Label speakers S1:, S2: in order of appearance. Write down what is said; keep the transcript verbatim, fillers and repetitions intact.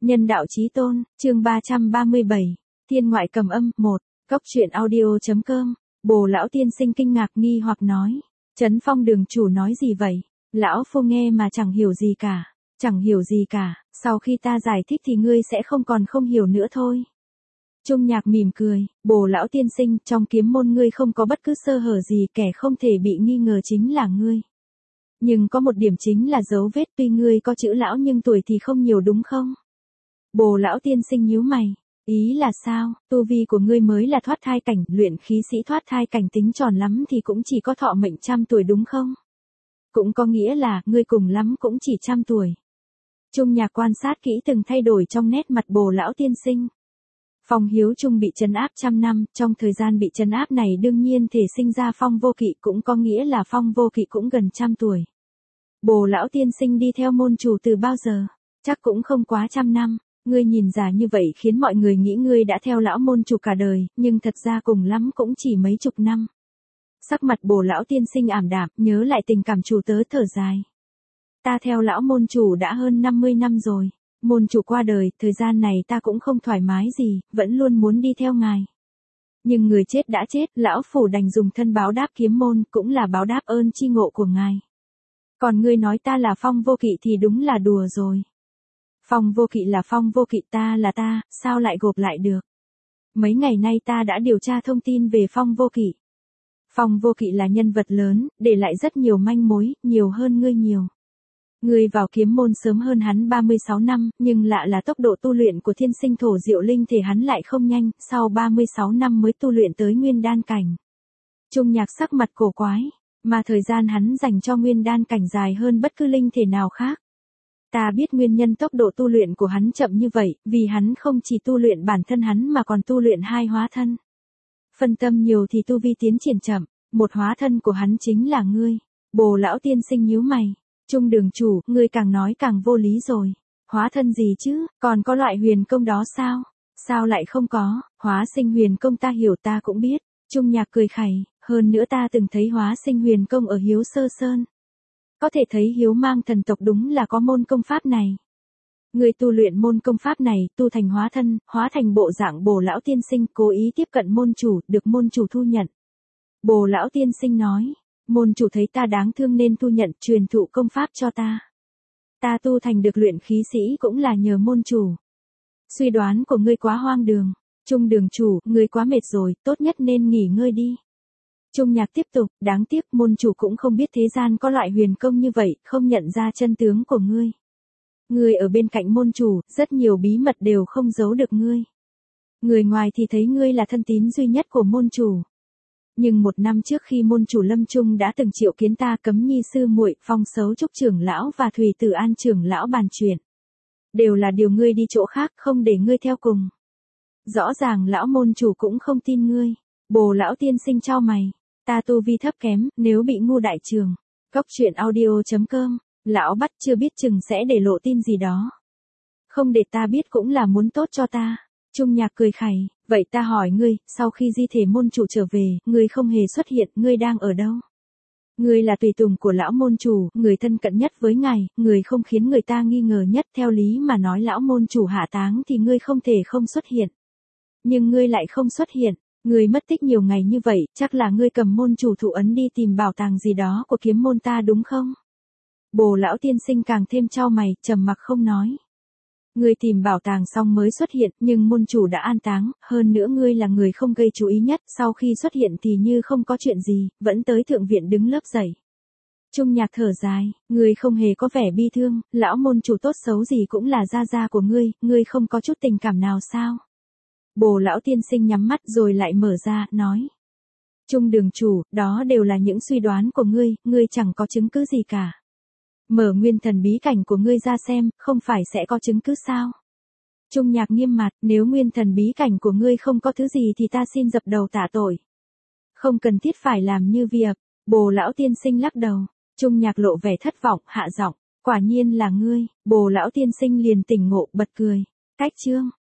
S1: Nhân đạo chí tôn, chương ba trăm ba mươi bảy, Thiên ngoại cầm âm, một, Cốc truyện audio.com, Bồ lão tiên sinh kinh ngạc nghi hoặc nói. Trấn Phong đường chủ nói gì vậy? Lão phu nghe mà chẳng hiểu gì cả, chẳng hiểu gì cả, sau khi ta giải thích thì ngươi sẽ không còn không hiểu nữa thôi. Trung Nhạc mỉm cười, Bồ lão tiên sinh, trong kiếm môn ngươi không có bất cứ sơ hở gì, kẻ không thể bị nghi ngờ chính là ngươi. Nhưng có một điểm chính là dấu vết, tuy ngươi có chữ lão nhưng tuổi thì không nhiều đúng không? Bồ lão tiên sinh nhíu mày, ý là sao? Tu vi của ngươi mới là thoát thai cảnh, luyện khí sĩ thoát thai cảnh tính tròn lắm thì cũng chỉ có thọ mệnh trăm tuổi đúng không? Cũng có nghĩa là, ngươi cùng lắm cũng chỉ trăm tuổi. Trung Nhạc quan sát kỹ từng thay đổi trong nét mặt Bồ lão tiên sinh. Phong Hiếu Trung bị trấn áp trăm năm, trong thời gian bị trấn áp này đương nhiên thể sinh ra Phong Vô Kỵ, cũng có nghĩa là Phong Vô Kỵ cũng gần trăm tuổi. Bồ lão tiên sinh đi theo môn chủ từ bao giờ? Chắc cũng không quá trăm năm. Ngươi nhìn già như vậy khiến mọi người nghĩ ngươi đã theo lão môn chủ cả đời, nhưng thật ra cùng lắm cũng chỉ mấy chục năm. Sắc mặt Bồ lão tiên sinh ảm đạm, nhớ lại tình cảm chủ tớ thở dài. Ta theo lão môn chủ đã hơn năm mươi năm rồi. Môn chủ qua đời, thời gian này ta cũng không thoải mái gì, vẫn luôn muốn đi theo ngài. Nhưng người chết đã chết, lão phủ đành dùng thân báo đáp kiếm môn, cũng là báo đáp ơn chi ngộ của ngài. Còn ngươi nói ta là Phong Vô Kỵ thì đúng là đùa rồi. Phong Vô Kỵ là Phong Vô Kỵ, ta là ta, sao lại gộp lại được? Mấy ngày nay ta đã điều tra thông tin về Phong Vô Kỵ. Phong Vô Kỵ là nhân vật lớn, để lại rất nhiều manh mối, nhiều hơn ngươi nhiều. Ngươi vào kiếm môn sớm hơn hắn ba mươi sáu năm, nhưng lạ là tốc độ tu luyện của thiên sinh thổ diệu linh thể hắn lại không nhanh, sau ba mươi sáu năm mới tu luyện tới nguyên đan cảnh. Trung Nhạc sắc mặt cổ quái, mà thời gian hắn dành cho nguyên đan cảnh dài hơn bất cứ linh thể nào khác. Ta biết nguyên nhân tốc độ tu luyện của hắn chậm như vậy, vì hắn không chỉ tu luyện bản thân hắn mà còn tu luyện hai hóa thân. Phân tâm nhiều thì tu vi tiến triển chậm, một hóa thân của hắn chính là ngươi. Bồ lão tiên sinh nhíu mày. Trung đường chủ, ngươi càng nói càng vô lý rồi. Hóa thân gì chứ, còn có loại huyền công đó sao? Sao lại không có, hóa sinh huyền công ta hiểu ta cũng biết. Trung Nhạc cười khẩy, hơn nữa ta từng thấy hóa sinh huyền công ở Hiếu Sơ Sơn. Có thể thấy Hiếu Mang thần tộc đúng là có môn công pháp này. Người tu luyện môn công pháp này, tu thành hóa thân, hóa thành bộ dạng Bồ lão tiên sinh, cố ý tiếp cận môn chủ, được môn chủ thu nhận. Bồ lão tiên sinh nói, môn chủ thấy ta đáng thương nên thu nhận, truyền thụ công pháp cho ta. Ta tu thành được luyện khí sĩ cũng là nhờ môn chủ. Suy đoán của ngươi quá hoang đường. Trung đường chủ, ngươi quá mệt rồi, tốt nhất nên nghỉ ngơi đi. Trung Nhạc tiếp tục, đáng tiếc môn chủ cũng không biết thế gian có loại huyền công như vậy, không nhận ra chân tướng của ngươi. Ngươi ở bên cạnh môn chủ, rất nhiều bí mật đều không giấu được ngươi. Người ngoài thì thấy ngươi là thân tín duy nhất của môn chủ. Nhưng một năm trước khi môn chủ lâm chung đã từng triệu kiến ta, Cấm Nhi sư muội, Phong Sấu Trúc trưởng lão và Thủy Tử An trưởng lão bàn chuyện. Đều là điều ngươi đi chỗ khác, không để ngươi theo cùng. Rõ ràng lão môn chủ cũng không tin ngươi. Bồ lão tiên sinh chau mày. Ta tu vi thấp kém, nếu bị ngu đại trường. Cốc truyện audio.com, lão bắt chưa biết chừng sẽ để lộ tin gì đó. Không để ta biết cũng là muốn tốt cho ta. Trung Nhạc cười khẩy, vậy ta hỏi ngươi, sau khi di thể môn chủ trở về, ngươi không hề xuất hiện, ngươi đang ở đâu? Ngươi là tùy tùng của lão môn chủ, người thân cận nhất với ngài, người không khiến người ta nghi ngờ nhất, theo lý mà nói lão môn chủ hạ táng thì ngươi không thể không xuất hiện. Nhưng ngươi lại không xuất hiện. Ngươi mất tích nhiều ngày như vậy, chắc là ngươi cầm môn chủ thủ ấn đi tìm bảo tàng gì đó của kiếm môn ta đúng không? Bồ lão tiên sinh càng thêm chau mày, trầm mặc không nói. Ngươi tìm bảo tàng xong mới xuất hiện, nhưng môn chủ đã an táng, hơn nữa ngươi là người không gây chú ý nhất, sau khi xuất hiện thì như không có chuyện gì, vẫn tới thượng viện đứng lớp dậy. Trung Nhạc thở dài, ngươi không hề có vẻ bi thương, lão môn chủ tốt xấu gì cũng là gia gia của ngươi, ngươi không có chút tình cảm nào sao? Bồ lão tiên sinh nhắm mắt rồi lại mở ra, nói. Trung đường chủ, đó đều là những suy đoán của ngươi, ngươi chẳng có chứng cứ gì cả. Mở nguyên thần bí cảnh của ngươi ra xem, không phải sẽ có chứng cứ sao? Trung Nhạc nghiêm mặt, nếu nguyên thần bí cảnh của ngươi không có thứ gì thì ta xin dập đầu tạ tội. Không cần thiết phải làm như việc. Bồ lão tiên sinh lắc đầu. Trung Nhạc lộ vẻ thất vọng, hạ giọng, quả nhiên là ngươi. Bồ lão tiên sinh liền tỉnh ngộ, bật cười. Cách chương.